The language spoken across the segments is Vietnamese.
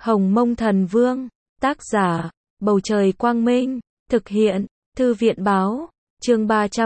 Hồng Mông Thần Vương, tác giả, Bầu Trời Quang Minh, thực hiện, Thư viện Báo, chương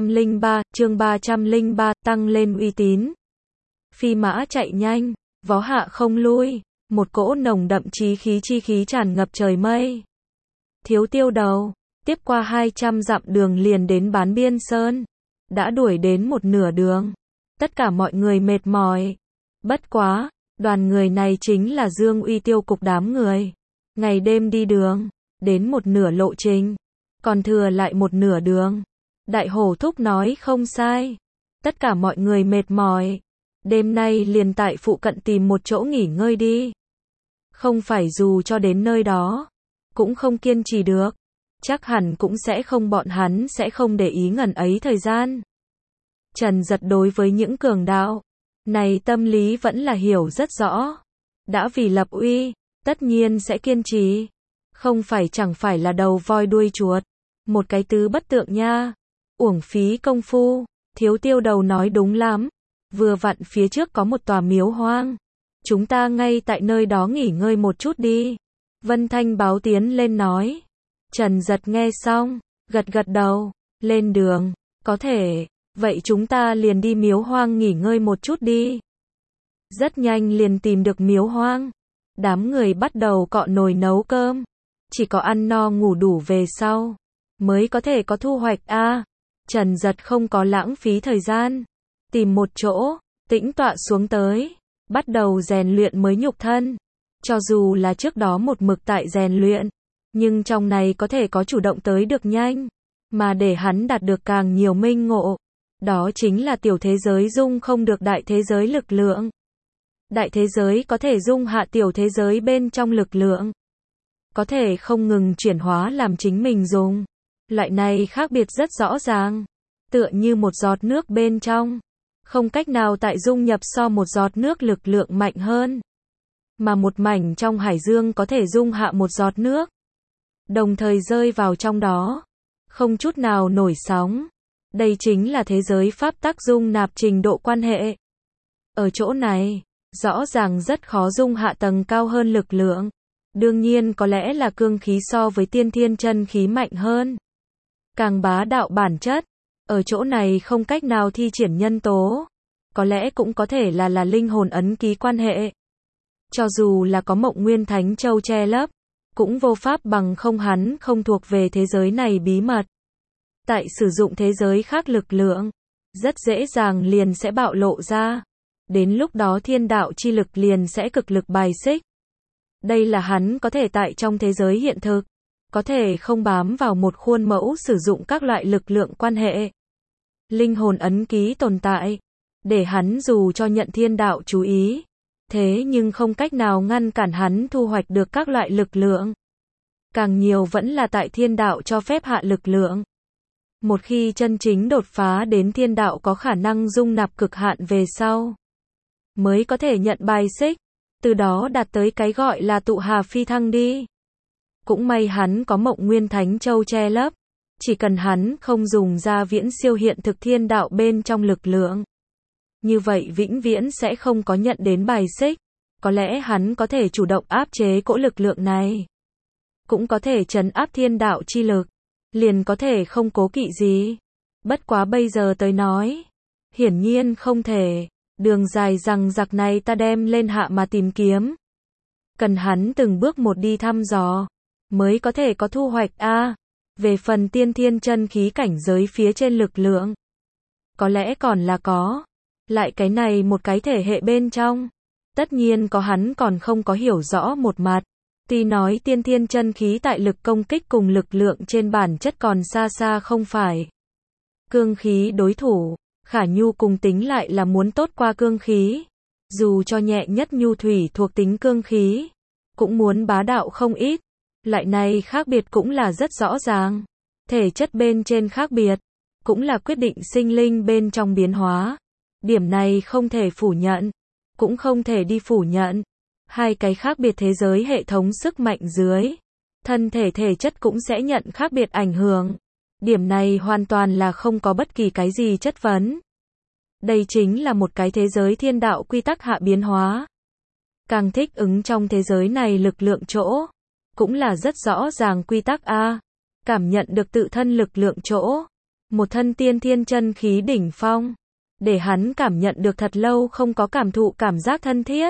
303, tăng lên uy tín. Phi mã chạy nhanh, vó hạ không lui, một cỗ nồng đậm chi khí tràn ngập trời mây. Thiếu Tiêu Đầu, tiếp qua 200 dặm đường liền đến Bán Biên Sơn, đã đuổi đến một nửa đường. Tất cả mọi người mệt mỏi. Bất quá, đoàn người này chính là Dương Uy Tiêu cục đám người. Ngày đêm đi đường, đến một nửa lộ trình, còn thừa lại một nửa đường. Đại Hổ Thúc nói không sai. Tất cả mọi người mệt mỏi. Đêm nay liền tại phụ cận tìm một chỗ nghỉ ngơi đi. Không phải dù cho đến nơi đó, cũng không kiên trì được. Chắc hẳn cũng sẽ không, bọn hắn sẽ không để ý ngần ấy thời gian. Trần Giật đối với những cường đạo này tâm lý vẫn là hiểu rất rõ. Đã vì lập uy, tất nhiên sẽ kiên trì. Không phải chẳng phải là đầu voi đuôi chuột. Một cái tứ bất tượng nha. Uổng phí công phu. Thiếu Tiêu Đầu nói đúng lắm. Vừa vặn phía trước có một tòa miếu hoang. Chúng ta ngay tại nơi đó nghỉ ngơi một chút đi. Vân Thanh Báo tiến lên nói. Trần Giật nghe xong, gật gật đầu. Lên đường, có thể. Vậy chúng ta liền đi miếu hoang nghỉ ngơi một chút đi. Rất nhanh liền tìm được miếu hoang. Đám người bắt đầu cọ nồi nấu cơm. Chỉ có ăn no ngủ đủ về sau, mới có thể có thu hoạch a. Trần Giật không có lãng phí thời gian. Tìm một chỗ, tĩnh tọa xuống tới. Bắt đầu rèn luyện mới nhục thân. Cho dù là trước đó một mực tại rèn luyện, nhưng trong này có thể có chủ động tới được nhanh. Mà để hắn đạt được càng nhiều minh ngộ. Đó chính là tiểu thế giới dung không được đại thế giới lực lượng. Đại thế giới có thể dung hạ tiểu thế giới bên trong lực lượng. Có thể không ngừng chuyển hóa làm chính mình dùng. Loại này khác biệt rất rõ ràng. Tựa như một giọt nước bên trong. Không cách nào tại dung nhập so một giọt nước lực lượng mạnh hơn. Mà một mảnh trong hải dương có thể dung hạ một giọt nước. Đồng thời rơi vào trong đó. Không chút nào nổi sóng. Đây chính là thế giới pháp tắc dung nạp trình độ quan hệ. Ở chỗ này, rõ ràng rất khó dung hạ tầng cao hơn lực lượng. Đương nhiên có lẽ là cương khí so với tiên thiên chân khí mạnh hơn. Càng bá đạo bản chất. Ở chỗ này không cách nào thi triển nhân tố. Có lẽ cũng có thể là linh hồn ấn ký quan hệ. Cho dù là có Mộng Nguyên Thánh Châu che lấp, cũng vô pháp bằng không, hắn không thuộc về thế giới này bí mật. Tại sử dụng thế giới khác lực lượng, rất dễ dàng liền sẽ bạo lộ ra. Đến lúc đó thiên đạo chi lực liền sẽ cực lực bài xích. Đây là hắn có thể tại trong thế giới hiện thực, có thể không bám vào một khuôn mẫu sử dụng các loại lực lượng quan hệ. Linh hồn ấn ký tồn tại, để hắn dù cho nhận thiên đạo chú ý, thế nhưng không cách nào ngăn cản hắn thu hoạch được các loại lực lượng. Càng nhiều vẫn là tại thiên đạo cho phép hạ lực lượng. Một khi chân chính đột phá đến thiên đạo có khả năng dung nạp cực hạn về sau, mới có thể nhận bài xích, từ đó đạt tới cái gọi là tụ hà phi thăng đi. Cũng may hắn có Mộng Nguyên Thánh Châu che lấp, chỉ cần hắn không dùng ra viễn siêu hiện thực thiên đạo bên trong lực lượng. Như vậy vĩnh viễn sẽ không có nhận đến bài xích, có lẽ hắn có thể chủ động áp chế cỗ lực lượng này. Cũng có thể trấn áp thiên đạo chi lực. Liền có thể không cố kỵ gì. Bất quá bây giờ tới nói, hiển nhiên không thể. Đường dài rằng giặc này ta đem lên hạ mà tìm kiếm. Cần hắn từng bước một đi thăm dò, mới có thể có thu hoạch a. Về phần tiên thiên chân khí cảnh giới phía trên lực lượng, có lẽ còn là có. Lại cái này một cái thể hệ bên trong, tất nhiên có hắn còn không có hiểu rõ một mặt. Tuy nói tiên thiên chân khí tại lực công kích cùng lực lượng trên bản chất còn xa xa không phải cương khí đối thủ, khả nhu cùng tính lại là muốn tốt qua cương khí. Dù cho nhẹ nhất nhu thủy thuộc tính cương khí, cũng muốn bá đạo không ít. Loại này khác biệt cũng là rất rõ ràng. Thể chất bên trên khác biệt, cũng là quyết định sinh linh bên trong biến hóa. Điểm này không thể phủ nhận, cũng không thể đi phủ nhận. Hai cái khác biệt thế giới hệ thống sức mạnh dưới, thân thể thể chất cũng sẽ nhận khác biệt ảnh hưởng. Điểm này hoàn toàn là không có bất kỳ cái gì chất vấn. Đây chính là một cái thế giới thiên đạo quy tắc hạ biến hóa. càng thích ứng trong thế giới này lực lượng chỗ. Cũng là rất rõ ràng quy tắc a. Cảm nhận được tự thân lực lượng chỗ. Một thân tiên thiên chân khí đỉnh phong. Để hắn cảm nhận được thật lâu không có cảm thụ cảm giác thân thiết.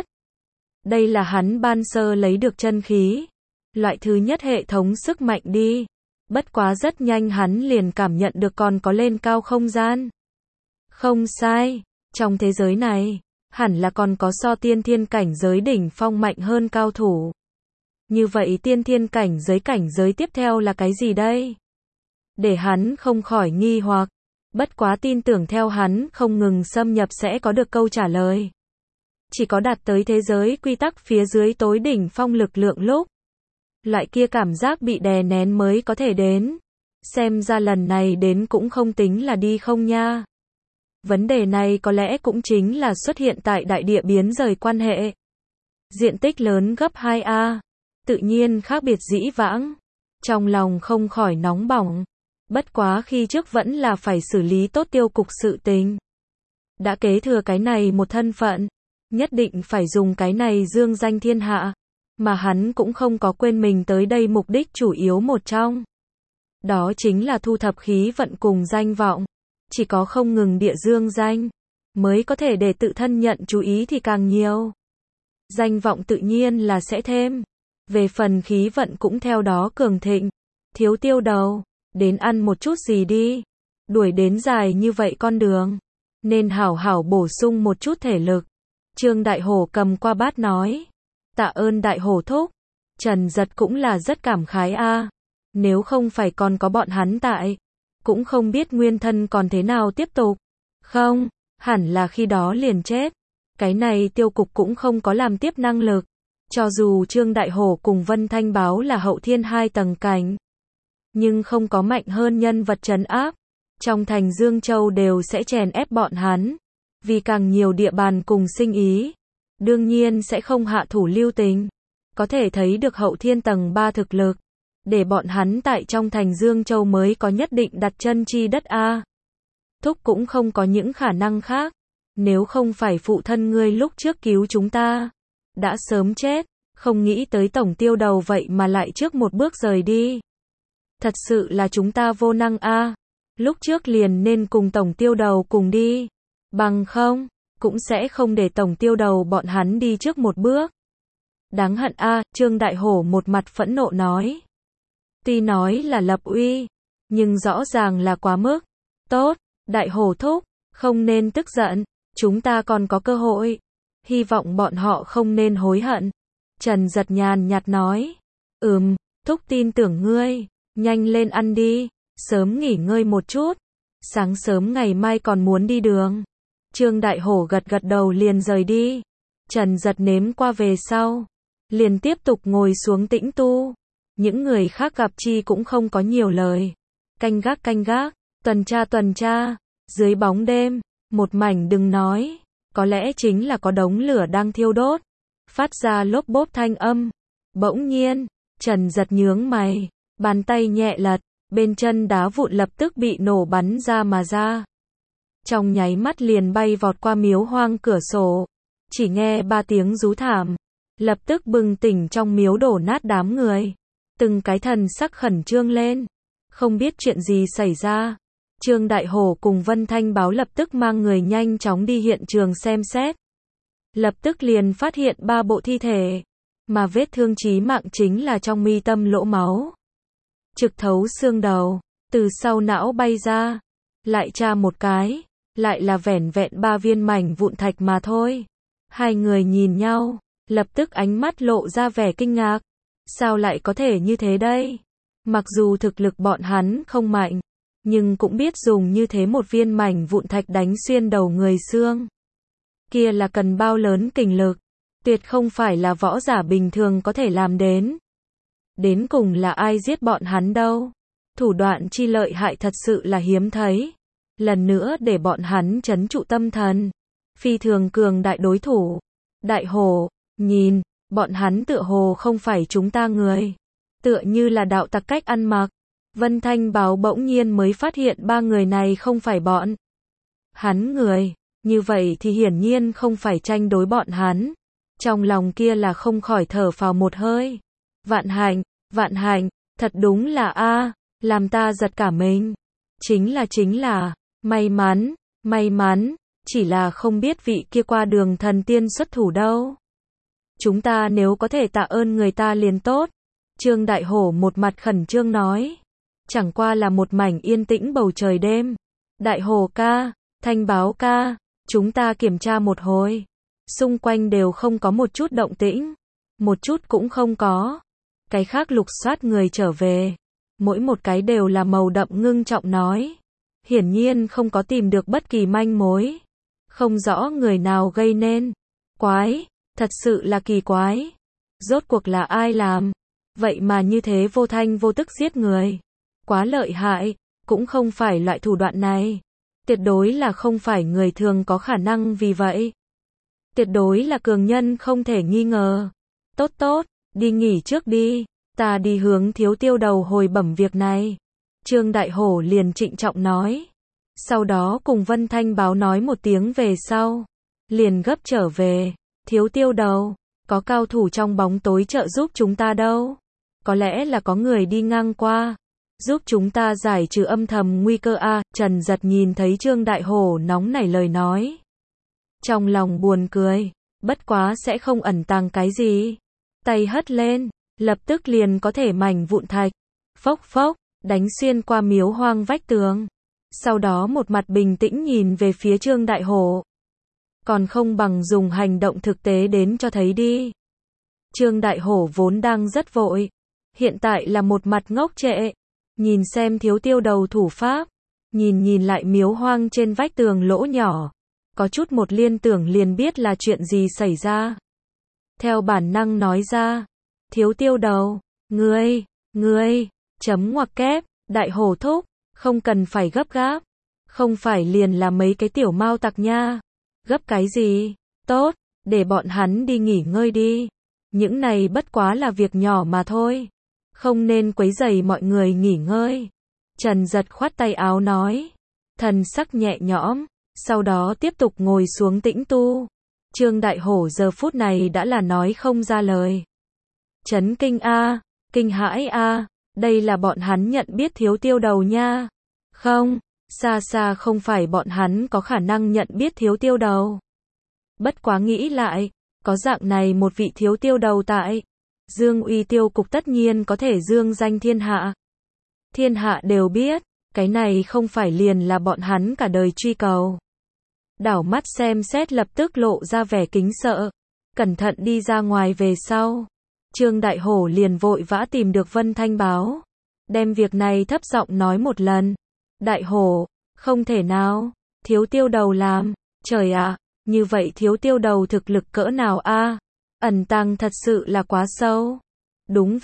Đây là hắn ban sơ lấy được chân khí. Loại thứ nhất hệ thống sức mạnh đi. Bất quá rất nhanh hắn liền cảm nhận được còn có lên cao không gian. Không sai, trong thế giới này, hẳn là còn có so tiên thiên cảnh giới đỉnh phong mạnh hơn cao thủ. Như vậy tiên thiên cảnh giới tiếp theo là cái gì đây? Để hắn không khỏi nghi hoặc, bất quá tin tưởng theo hắn không ngừng xâm nhập sẽ có được câu trả lời. Chỉ có đạt tới thế giới quy tắc phía dưới tối đỉnh phong lực lượng lúc, loại kia cảm giác bị đè nén mới có thể đến. Xem ra lần này đến cũng không tính là đi không nha. Vấn đề này có lẽ cũng chính là xuất hiện tại đại địa biến rời quan hệ. Diện tích lớn gấp 2A, tự nhiên khác biệt dĩ vãng. Trong lòng không khỏi nóng bỏng. Bất quá khi trước vẫn là phải xử lý tốt tiêu cục sự tình. Đã kế thừa cái này một thân phận, nhất định phải dùng cái này dương danh thiên hạ. Mà hắn cũng không có quên mình tới đây mục đích chủ yếu một trong. Đó chính là thu thập khí vận cùng danh vọng. Chỉ có không ngừng địa dương danh, mới có thể để tự thân nhận chú ý thì càng nhiều. Danh vọng tự nhiên là sẽ thêm. Về phần khí vận cũng theo đó cường thịnh. Thiếu Tiêu Đầu, đến ăn một chút gì đi. Đuổi đến dài như vậy con đường. Nên hảo hảo bổ sung một chút thể lực. Trương Đại Hổ cầm qua bát nói. Tạ ơn Đại Hổ thúc. Trần Giật cũng là rất cảm khái a. Nếu không phải còn có bọn hắn tại, cũng không biết nguyên thân còn thế nào tiếp tục. Không, hẳn là khi đó liền chết. Cái này tiêu cục cũng không có làm tiếp năng lực. Cho dù Trương Đại Hổ cùng Vân Thanh Báo là hậu thiên 2 tầng cảnh, nhưng không có mạnh hơn nhân vật trấn áp. Trong thành Dương Châu đều sẽ chèn ép bọn hắn. Vì càng nhiều địa bàn cùng sinh ý, đương nhiên sẽ không hạ thủ lưu tình. Có thể thấy được hậu thiên tầng 3 thực lực. Để bọn hắn tại trong thành Dương Châu mới có nhất định đặt chân chi đất a. Thúc cũng không có những khả năng khác. Nếu không phải phụ thân ngươi lúc trước cứu chúng ta, đã sớm chết. Không nghĩ tới Tổng Tiêu Đầu vậy mà lại trước một bước rời đi. Thật sự là chúng ta vô năng a. Lúc trước liền nên cùng Tổng Tiêu Đầu cùng đi. Bằng không, cũng sẽ không để Tổng Tiêu Đầu bọn hắn đi trước một bước. Đáng hận a. Trương Đại Hổ một mặt phẫn nộ nói. Tuy nói là lập uy, nhưng rõ ràng là quá mức. Tốt, Đại Hổ thúc, không nên tức giận, chúng ta còn có cơ hội. Hy vọng bọn họ không nên hối hận. Trần Giật nhàn nhạt nói. Thúc tin tưởng ngươi, nhanh lên ăn đi, sớm nghỉ ngơi một chút. Sáng sớm ngày mai còn muốn đi đường. Trương Đại Hổ gật gật đầu liền rời đi. Trần Giật nếm qua về sau, liền tiếp tục ngồi xuống tĩnh tu. Những người khác gặp chi cũng không có nhiều lời. Canh gác, tuần tra, dưới bóng đêm, một mảnh đừng nói, có lẽ chính là có đống lửa đang thiêu đốt, phát ra lốp bốp thanh âm. Bỗng nhiên, Trần Giật nhướng mày, bàn tay nhẹ lật, bên chân đá vụn lập tức bị nổ bắn ra mà ra. Trong nháy mắt liền bay vọt qua miếu hoang cửa sổ, chỉ nghe 3 tiếng rú thảm, lập tức bừng tỉnh trong miếu đổ nát đám người. Từng cái thần sắc khẩn trương lên, không biết chuyện gì xảy ra. Trương Đại Hổ cùng Vân Thanh Báo lập tức mang người nhanh chóng đi hiện trường xem xét. Lập tức liền phát hiện 3 bộ thi thể, mà vết thương chí mạng chính là trong mi tâm lỗ máu. Trực thấu xương đầu, từ sau não bay ra. Lại tra một cái, lại là vẻn vẹn 3 viên mảnh vụn thạch mà thôi. Hai người nhìn nhau, lập tức ánh mắt lộ ra vẻ kinh ngạc. Sao lại có thể như thế đây? Mặc dù thực lực bọn hắn không mạnh, nhưng cũng biết dùng như thế một viên mảnh vụn thạch đánh xuyên đầu người xương. Kia là cần bao lớn kình lực, tuyệt không phải là võ giả bình thường có thể làm đến. Đến cùng là ai giết bọn hắn đâu? Thủ đoạn chi lợi hại thật sự là hiếm thấy. Lần nữa để bọn hắn trấn trụ tâm thần. Phi thường cường đại đối thủ. Đại Hổ, nhìn, bọn hắn tựa hồ không phải chúng ta người. Tựa như là đạo tặc cách ăn mặc. Vân Thanh Báo bỗng nhiên mới phát hiện 3 người này không phải bọn hắn người. Như vậy thì hiển nhiên không phải tranh đối bọn hắn. Trong lòng kia là không khỏi thở phào một hơi. Vạn hạnh, thật đúng là làm ta giật cả mình. Chính là, may mắn, chỉ là không biết vị kia qua đường thần tiên xuất thủ đâu. Chúng ta nếu có thể tạ ơn người ta liền tốt. Trương Đại Hổ một mặt khẩn trương nói. Chẳng qua là một mảnh yên tĩnh bầu trời đêm. Đại Hổ ca, Thanh Báo ca, chúng ta kiểm tra một hồi. Xung quanh đều không có một chút động tĩnh. Một chút cũng không có. Cái khác lục soát người trở về. Mỗi một cái đều là màu đậm ngưng trọng nói. Hiển nhiên không có tìm được bất kỳ manh mối. Không rõ người nào gây nên. Quái, thật sự là kỳ quái. Rốt cuộc là ai làm? Vậy mà như thế vô thanh vô tức giết người. Quá lợi hại, cũng không phải loại thủ đoạn này. Tuyệt đối là không phải người thường có khả năng vì vậy. Tuyệt đối là cường nhân không thể nghi ngờ. Tốt, đi nghỉ trước đi. Ta đi hướng Thiếu Tiêu đầu hồi bẩm việc này. Trương Đại Hổ liền trịnh trọng nói. Sau đó cùng Vân Thanh Báo nói một tiếng về sau. Liền gấp trở về. Thiếu Tiêu đầu, có cao thủ trong bóng tối trợ giúp chúng ta đâu. Có lẽ là có người đi ngang qua. Giúp chúng ta giải trừ âm thầm nguy cơ Trần Giật nhìn thấy Trương Đại Hổ nóng nảy lời nói. Trong lòng buồn cười. Bất quá sẽ không ẩn tàng cái gì. Tay hất lên. Lập tức liền có thể mảnh vụn thạch. Phốc, đánh xuyên qua miếu hoang vách tường. Sau đó một mặt bình tĩnh nhìn về phía Trương Đại Hổ. Còn không bằng dùng hành động thực tế đến cho thấy đi. Trương Đại Hổ vốn đang rất vội. Hiện tại là một mặt ngốc trệ. Nhìn xem Thiếu Tiêu đầu thủ pháp. Nhìn lại miếu hoang trên vách tường lỗ nhỏ. Có chút một liên tưởng liền biết là chuyện gì xảy ra. Theo bản năng nói ra. Thiếu Tiêu đầu, ngươi, chấm ngoặc kép, Đại Hổ thúc, không cần phải gấp gáp. Không phải liền là mấy cái tiểu mao tặc nha. Gấp cái gì? Tốt, để bọn hắn đi nghỉ ngơi đi. Những này bất quá là việc nhỏ mà thôi. Không nên quấy rầy mọi người nghỉ ngơi. Trần Giật khoát tay áo nói. Thần sắc nhẹ nhõm, sau đó tiếp tục ngồi xuống tĩnh tu. Trương Đại Hổ giờ phút này đã là nói không ra lời. Chấn kinh kinh hãi đây là bọn hắn nhận biết Thiếu Tiêu đầu nha. Không, xa không phải bọn hắn có khả năng nhận biết Thiếu Tiêu đầu. Bất quá nghĩ lại, có dạng này một vị Thiếu Tiêu đầu tại. Dương uy tiêu cục tất nhiên có thể dương danh thiên hạ. Thiên hạ đều biết, cái này không phải liền là bọn hắn cả đời truy cầu. Đảo mắt xem xét lập tức lộ ra vẻ kính sợ. Cẩn thận đi ra ngoài về sau. Trương Đại Hổ liền vội vã tìm được Vân Thanh Báo. Đem việc này thấp giọng nói một lần. Đại Hổ, không thể nào. Thiếu Tiêu đầu làm. Trời ạ, như vậy Thiếu Tiêu đầu thực lực cỡ nào ẩn tàng thật sự là quá sâu. Đúng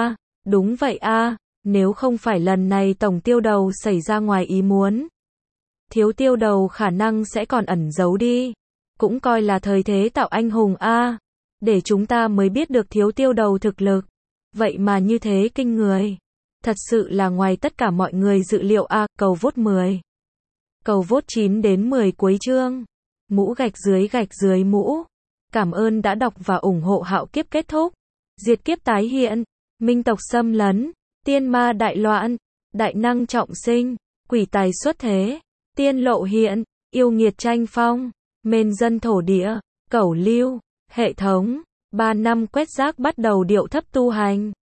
vậy nếu không phải lần này Tổng Tiêu đầu xảy ra ngoài ý muốn. Thiếu Tiêu đầu khả năng sẽ còn ẩn giấu đi. Cũng coi là thời thế tạo anh hùng để chúng ta mới biết được Thiếu Tiêu đầu thực lực. Vậy mà như thế kinh người. Thật sự là ngoài tất cả mọi người dự liệu cầu vote 10. Cầu vote 9 đến 10 cuối chương. Mũ gạch dưới mũ. Cảm ơn đã đọc và ủng hộ Hạo Kiếp kết thúc. Diệt kiếp tái hiện. Minh tộc xâm lấn. Tiên ma đại loạn. Đại năng trọng sinh. Quỷ tài xuất thế. Tiên lộ hiện. Yêu nghiệt tranh phong. Mên dân thổ địa. Cẩu lưu. Hệ thống. 3 năm quét rác bắt đầu điệu thấp tu hành.